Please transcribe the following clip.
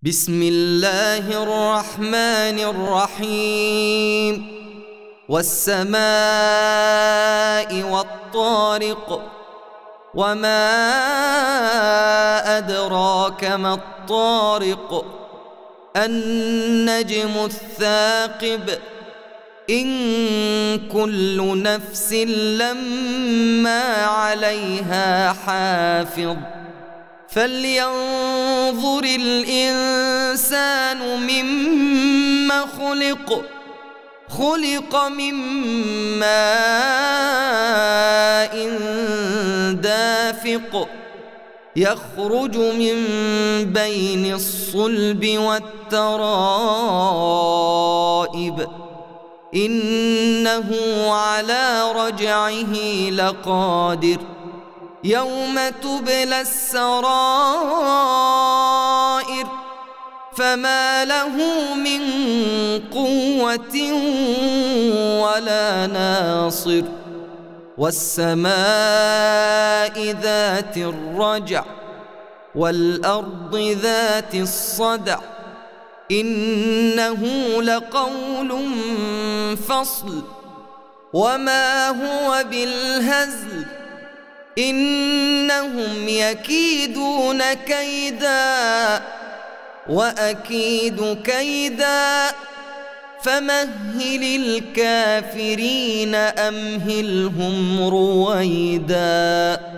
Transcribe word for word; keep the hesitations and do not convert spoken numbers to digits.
بسم الله الرحمن الرحيم والسماء والطارق وما أدراك ما الطارق النجم الثاقب إن كل نفس لما عليها حافظ فلينظر الإنسان مما خلق خلق من ماء دافق يخرج من بين الصلب والترائب إنه على رجعه لقادر يوم تبلى السرائر فما له من قوة ولا ناصر والسماء ذات الرجع والأرض ذات الصدع إنه لقول فصل وما هو بالهزل إنهم يكيدون كيدا وأكيد كيدا فمهل الكافرين أمهلهم رويدا.